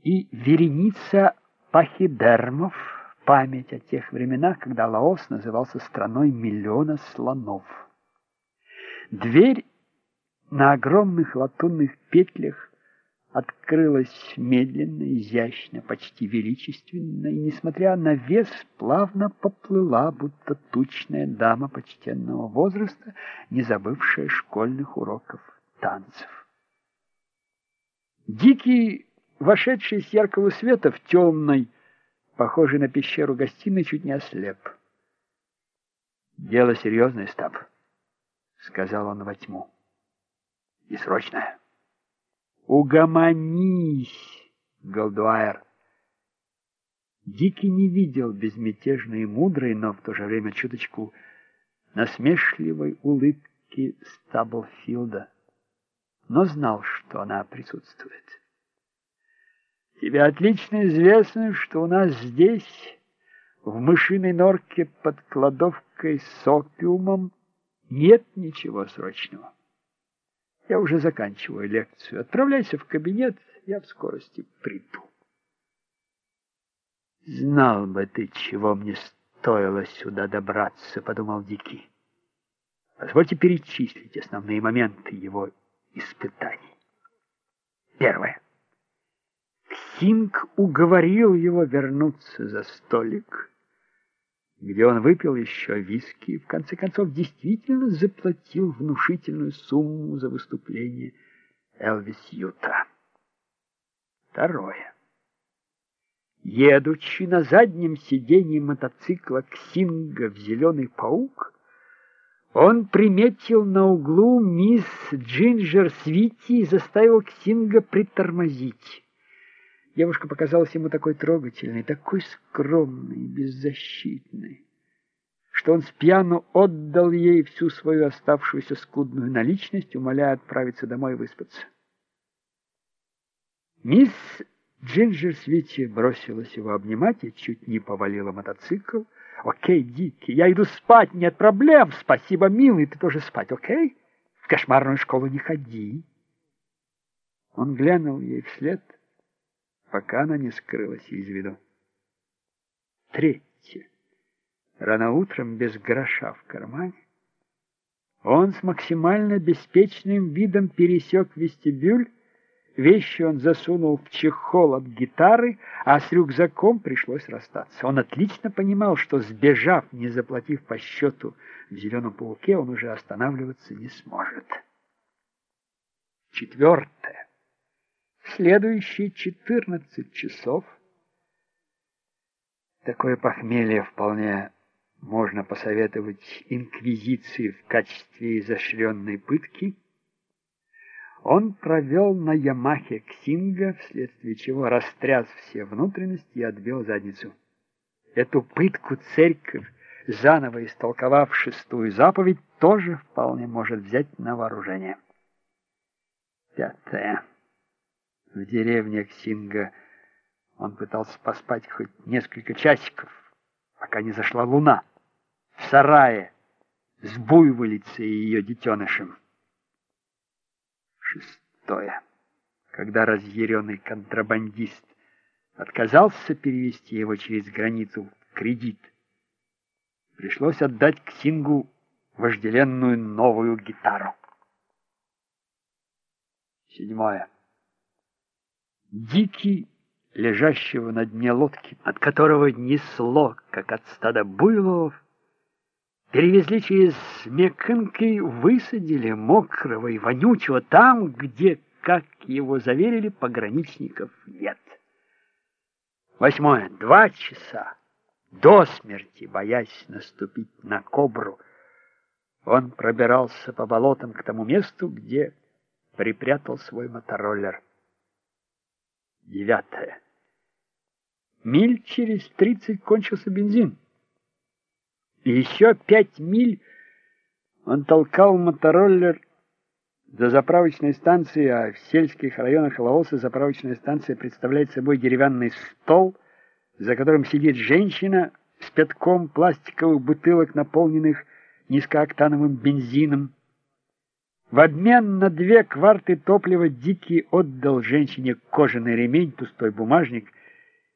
и вереница пахидермов, память о тех временах, когда Лаос назывался страной миллиона слонов. Дверь на огромных латунных петлях открылась медленно, изящно, почти величественно, и, несмотря на вес, плавно поплыла, будто тучная дама почтенного возраста, не забывшая школьных уроков танцев. Дикий, вошедший с яркого света в темной, похожей на пещеру гостиной, чуть не ослеп. «Дело серьезное, Стаб», — сказал он во тьму, — «и срочное». «Угомонись, Голдуайр!» Дикий не видел безмятежной и мудрой, но в то же время чуточку насмешливой улыбки Стаблфилда, но знал, что она присутствует. «Тебе отлично известно, что у нас здесь, в мышиной норке под кладовкой с опиумом, нет ничего срочного. Я уже заканчиваю лекцию. Отправляйся в кабинет, я в скорости приду». «Знал бы ты, чего мне стоило сюда добраться», — подумал Дикий. «Позвольте перечислить основные моменты его испытаний. Первое. Ксинг уговорил его вернуться за столик, где он выпил еще виски и, в конце концов, действительно заплатил внушительную сумму за выступление Элвис Юта. Второе. Едучи на заднем сиденье мотоцикла Ксинга в «Зеленый паук», он приметил на углу мисс Джинджер Свити и заставил Ксинга притормозить. Девушка показалась ему такой трогательной, такой скромной, беззащитной, что он спьяну отдал ей всю свою оставшуюся скудную наличность, умоляя отправиться домой и выспаться. Мисс Джинджер Свити бросилась его обнимать и чуть не повалила мотоцикл. «Окей, Дикий, я иду спать, нет проблем. Спасибо, милый, ты тоже спать, окей? В кошмарную школу не ходи». Он глянул ей вслед, пока она не скрылась из виду. Третье. Рано утром, без гроша в кармане, он с максимально беспечным видом пересек вестибюль. Вещи он засунул в чехол от гитары, а с рюкзаком пришлось расстаться. Он отлично понимал, что, сбежав, не заплатив по счету в «Зеленом пауке», он уже останавливаться не сможет. Четвертое. В следующие 14 часов такое похмелье вполне можно посоветовать инквизиции в качестве изощренной пытки. Он провел на Ямахе Ксинга, вследствие чего растряс все внутренности и отбил задницу. Эту пытку церковь, заново истолковав 6-ю заповедь, тоже вполне может взять на вооружение. Пятое. В деревне Ксинга он пытался поспать хоть несколько часиков, пока не зашла луна, в сарае с буйволицей и ее детенышем. Шестое. Когда разъяренный контрабандист отказался перевести его через границу в кредит, пришлось отдать Ксингу вожделенную новую гитару. Седьмое. Дикий, лежащего на дне лодки, от которого несло, как от стада буйволов, перевезли через Мекинки, высадили мокрого и вонючего там, где, как его заверили, пограничников нет. Восьмое. 2 часа, до смерти боясь наступить на кобру, он пробирался по болотам к тому месту, где припрятал свой мотороллер. 9. Миль через 30 кончился бензин. И еще 5 миль он толкал мотороллер до заправочной станции, а в сельских районах Лаоса заправочная станция представляет собой деревянный стол, за которым сидит женщина с пятком пластиковых бутылок, наполненных низкооктановым бензином. В обмен на 2 кварты топлива Дикий отдал женщине кожаный ремень, пустой бумажник